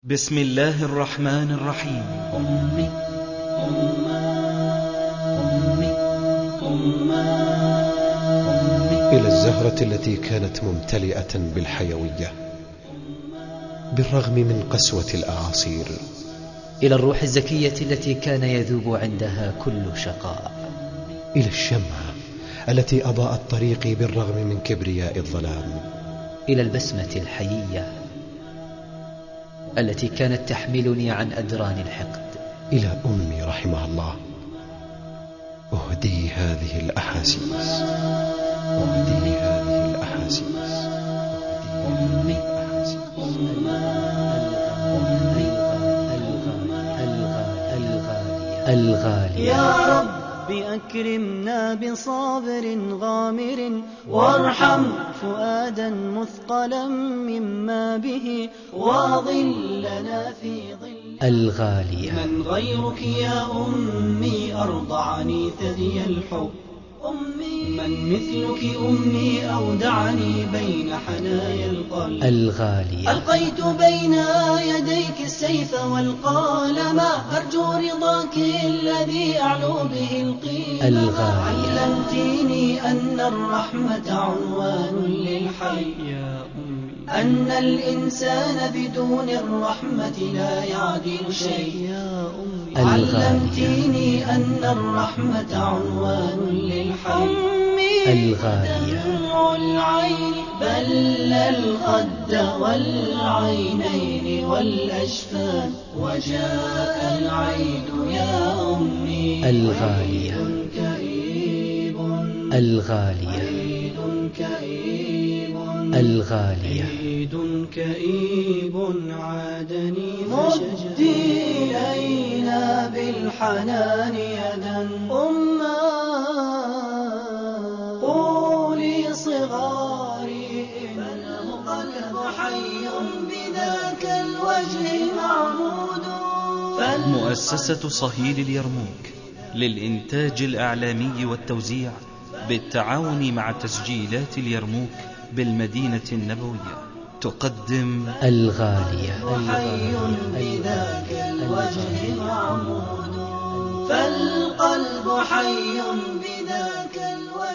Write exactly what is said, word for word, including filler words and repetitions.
بسم الله الرحمن الرحيم. أمي أمي أمي أمي إلى الزهرة التي كانت ممتلئة بالحيوية بالرغم من قسوة الأعاصير، إلى الروح الزكية التي كان يذوب عندها كل شقاء، إلى الشمعة التي أضاءت طريقي بالرغم من كبرياء الظلام، إلى البسمة الحيية التي كانت تحملني عن أدران الحقد، إلى أمي رحمها الله. أهدي هذه الأحاسيس أهدي هذه الأحاسيس أمي الغالية. يا رب أكرمنا بصابر غامر، وارحم فؤادا مثقلا مما به، وظلنا في ظل الغالية. من غيرك يا أمي أرضعني ثدي الحب، أمي من مثلك أمي أودعني بين حنايا القلب. الغالية. ألقيت بين يديك السيف والقلم، أرجو رضاك الذي أعلو به القيم. الغالية. علمتيني أن الرحمة عنوان للحي، يا أمي أن الإنسان بدون الرحمة لا يعدل شيء، يا أمي علمتيني أن الرحمة عنوان للحي. أمي الغالية. دمع العين بل الخد والعينين والأشفان، وجاء العيد يا أمي. الغالية. عيد كئيب الغالية. عيد كئيب الغالية. عيد كئيب عادني مدي إلينا بالحنان يدا. أمّا قولي صغاري إن القلب حي بذاك الوجه معمود. مؤسسة صهيل اليرموك للإنتاج الإعلامي والتوزيع بالتعاون مع تسجيلات اليرموك بالمدينة النبوية تقدم الغالية. حي بذاك الوجه معمود، فالقلب حي بذاك